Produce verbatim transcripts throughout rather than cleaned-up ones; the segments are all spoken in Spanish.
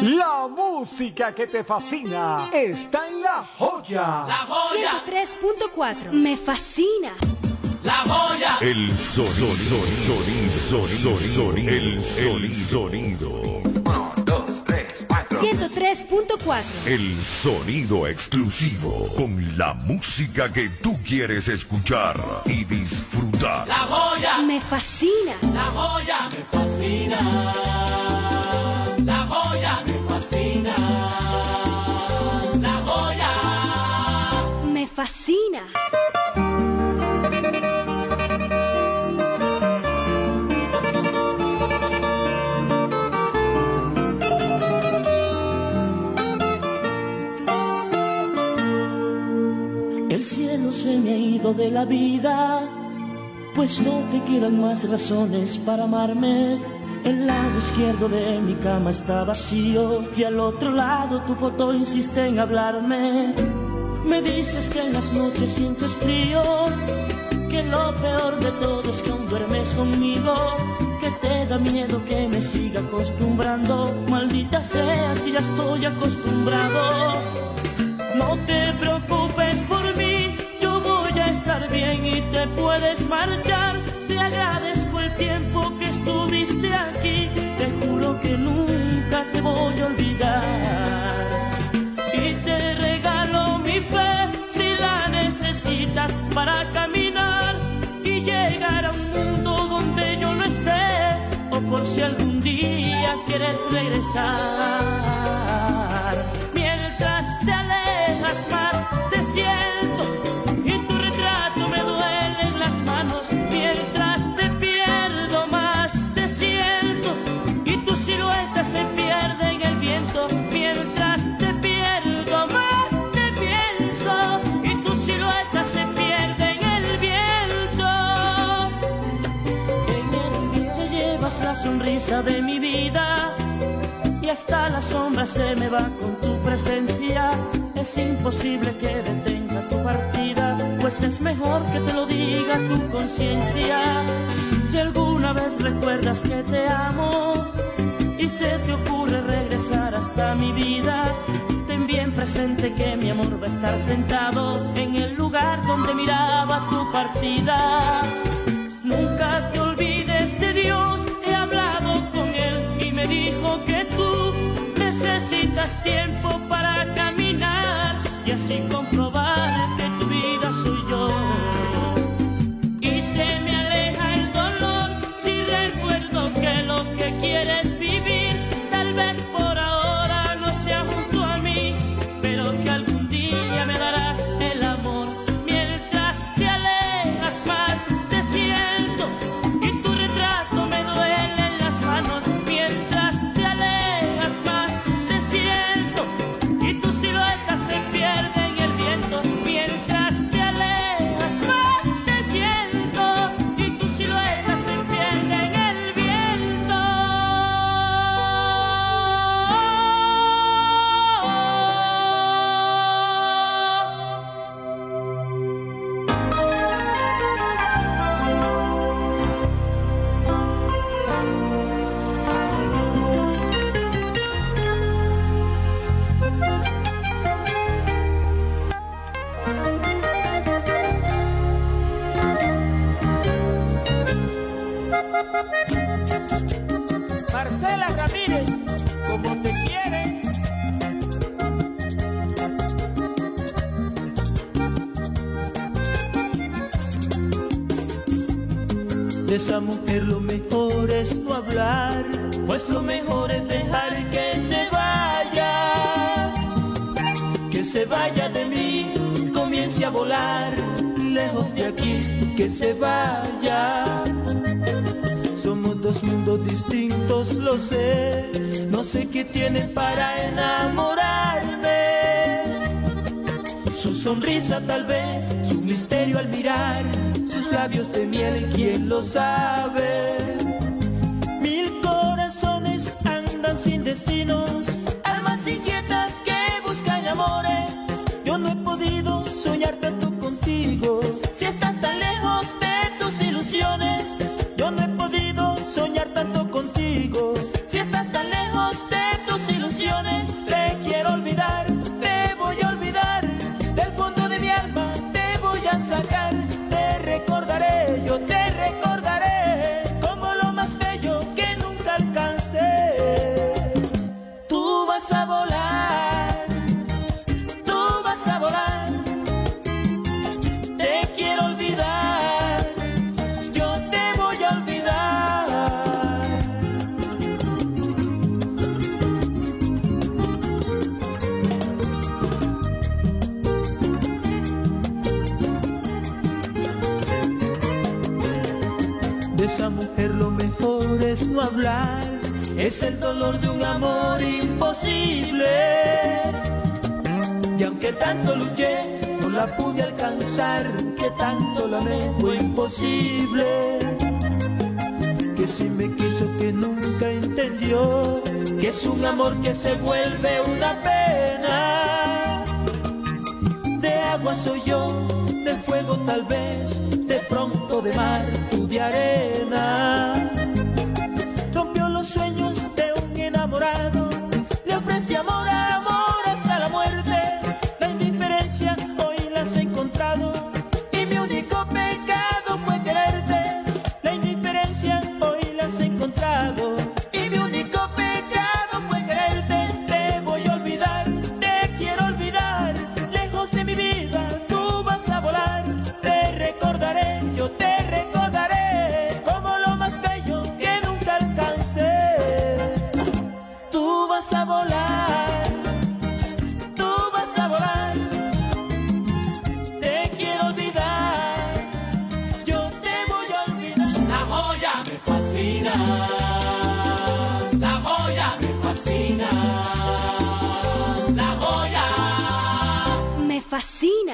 La música que te fascina está en La Joya. La Joya. ciento tres punto cuatro. Me fascina. La Joya. El sonido, sonido, sonido, sonido, el sonido. Uno, dos, tres, cuatro. ciento tres punto cuatro. El sonido exclusivo con la música que tú quieres escuchar y disfrutar. La Joya. Me fascina. La Joya. Me fascina. La Joya. Me fascina. La Joya. Me fascina. El cielo se me ha ido de la vida, pues no te quedan más razones para amarme. El lado izquierdo de mi cama está vacío y al otro lado tu foto insiste en hablarme. Me dices que en las noches sientes frío, que lo peor de todo es que aún duermes conmigo, que te da miedo que me siga acostumbrando. Maldita sea si ya estoy acostumbrado. No te preocupes por mí, yo voy a estar bien y te puedes marchar. Te agradezco el tiempo que estuviste aquí, te juro que nunca te voy a olvidar. Y te regalo mi fe si la necesitas para caminar y llegar a un mundo donde yo no esté, o por si algún día quieres regresar. Mientras te alejas más te siento y tu retrato me duele en las manos. Mientras te pierdo más te siento y tu silueta se pierde en el viento. Mientras te pierdo más te pienso y tu silueta se pierde en el viento. En el viento llevas la sonrisa de mi vida y hasta la sombra se me va con tu presencia. Es imposible que detenga tu partida, pues es mejor que te lo diga tu conciencia. Si alguna vez recuerdas que te amo y se te ocurre regresar hasta mi vida, ten bien presente que mi amor va a estar sentado en el lugar donde miraba tu partida. Nunca te olvides de Dios, he hablado con Él y me dijo que tú necesitas tiempo para caminar y así comprobar que tu vida soy yo. Y se me aleja el dolor si recuerdo que lo que quieres vivir tal vez por ahora no sea junto a mí, pero que algún día me darás el amor. Mientras te alejas más te siento y tu retrato me duele en las manos. Mientras te alejas más te siento y tu silueta se pierde en el viento. Mientras te alejas más te siento y tu silueta se pierde en el viento. Marcela Ramírez, como te quiere. De esa mujer lo mejor es no hablar, pues lo mejor es dejar que se vaya, que se vaya de mí, comience a volar lejos de aquí, que se vaya. Somos dos mundos distintos, lo sé, no sé qué tiene para enamorarme. Su sonrisa tal vez, su misterio al mirar, sus labios de miel, ¿quién lo sabe? Mil corazones andan sin destinos, almas inquietas que buscan amores. Yo no he podido soñar tanto contigo, si estás tan lejos de tus ilusiones. Yo no he podido soñar tanto contigo, si estás tan lejos de tus ilusiones. esa mujer lo mejor es no hablar. Es el dolor de un amor imposible. Y aunque tanto luché, no la pude alcanzar. Que tanto la amé fue imposible. Que si me quiso, que nunca entendió que es un amor que se vuelve una pena. De agua soy yo, de fuego tal vez, de pronto de mar, tú de arena. Rompió los sueños de un enamorado, le ofrecí amor, amor hasta la muerte. La indiferencia hoy la has encontrado y mi único pecado fue quererte. La indiferencia hoy la has encontrado y mi único pecado fue quererte. Te voy a olvidar, te quiero olvidar, lejos de mi vida tú vas a volar. Te recordaré, yo te recordaré como lo más bello que nunca alcancé. Tú vas a volar, tú vas a volar. Te quiero olvidar, yo te voy a olvidar. La joya me fascina. La joya me fascina. La joya. Me fascina.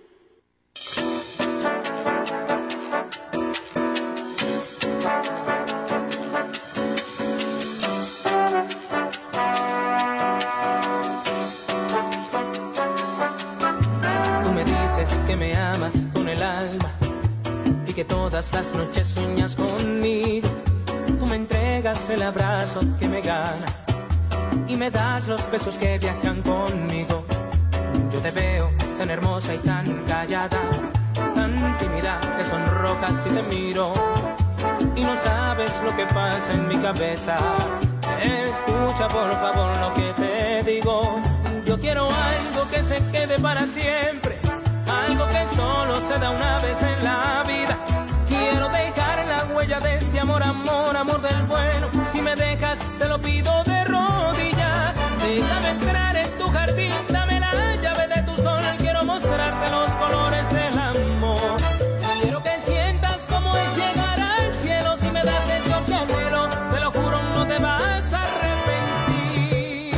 Tú me dices que me amas con el alma y que todas las noches sueñas conmigo. Tú me entregas el abrazo que me gana y me das los besos que viajan conmigo. Yo te veo tan hermosa y tan callada, tan tímida que sonrojas si te miro. Y no sabes lo que pasa en mi cabeza. Escucha por favor lo que te digo. Yo quiero algo que se quede para siempre, algo que solo se da una vez en la vida. Quiero dejar la huella de este amor, amor, amor del bueno. Si me dejas, te lo pido de rodillas. Déjame entrar en tu jardín, dame la llave de tu sol. Quiero mostrarte los colores del amor. Quiero que sientas cómo es llegar al cielo. Si me das eso que anhelo, te lo juro, no te vas a arrepentir.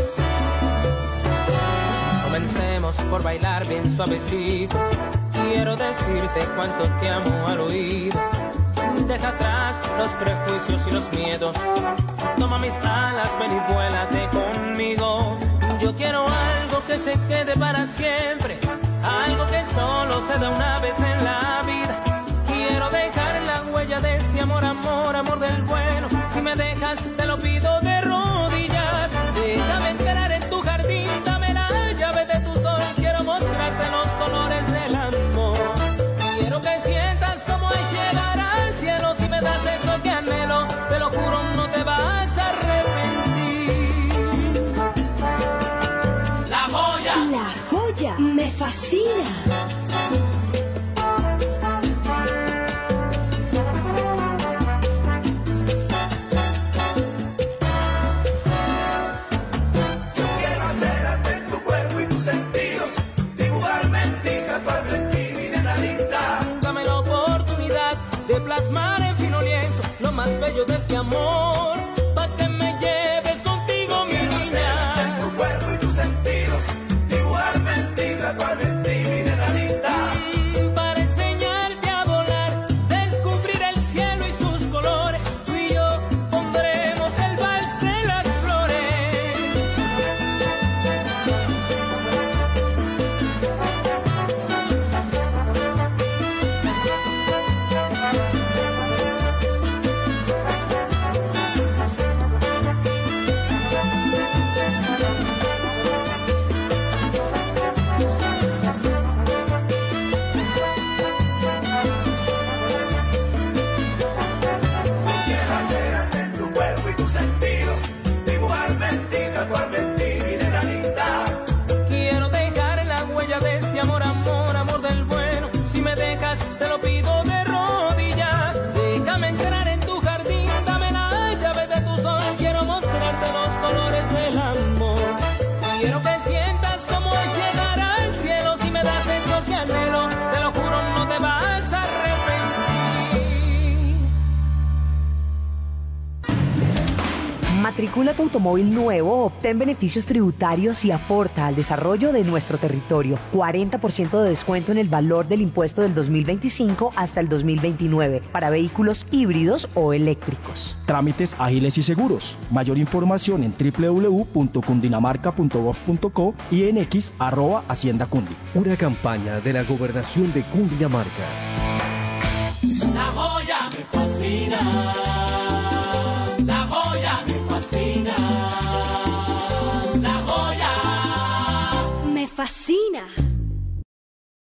Comencemos por bailar bien suavecito. Quiero decirte cuánto te amo al oído. Deja atrás los prejuicios y los miedos. Toma mis alas, ven y vuélate conmigo. Yo quiero algo que se quede para siempre, algo que solo se da una vez en la vida. Quiero dejar la huella de este amor, amor, amor del bueno. Si me dejas, te lo pido de rodillas. Déjame entrar en tu jardín, dame la llave de tu sol. Quiero mostrarte los colores del amor. Quiero que sientas cómo es llegar al cielo. Si me das eso que anhelo, te lo juro, no te vas a arrepentir. La joya. La joya me fascina. Plasmar en fino lienzo lo más bello de este amor, pa' que me lleves contigo, mi niña. Tu cuerpo y tus sentidos, dibujarme en ti, tatuarme en ti, mi nena Matricula tu automóvil nuevo, obtén beneficios tributarios y aporta al desarrollo de nuestro territorio. cuarenta por ciento de descuento en el valor del impuesto del dos mil veinticinco hasta el dos mil veintinueve para vehículos híbridos o eléctricos. Trámites ágiles y seguros. Mayor información en doble u doble u doble u punto cundinamarca punto gov punto co y en x arroba hacienda cundi. Una campaña de la Gobernación de Cundinamarca. La Joya me fascina. La Joya me fascina. La Joya Me fascina.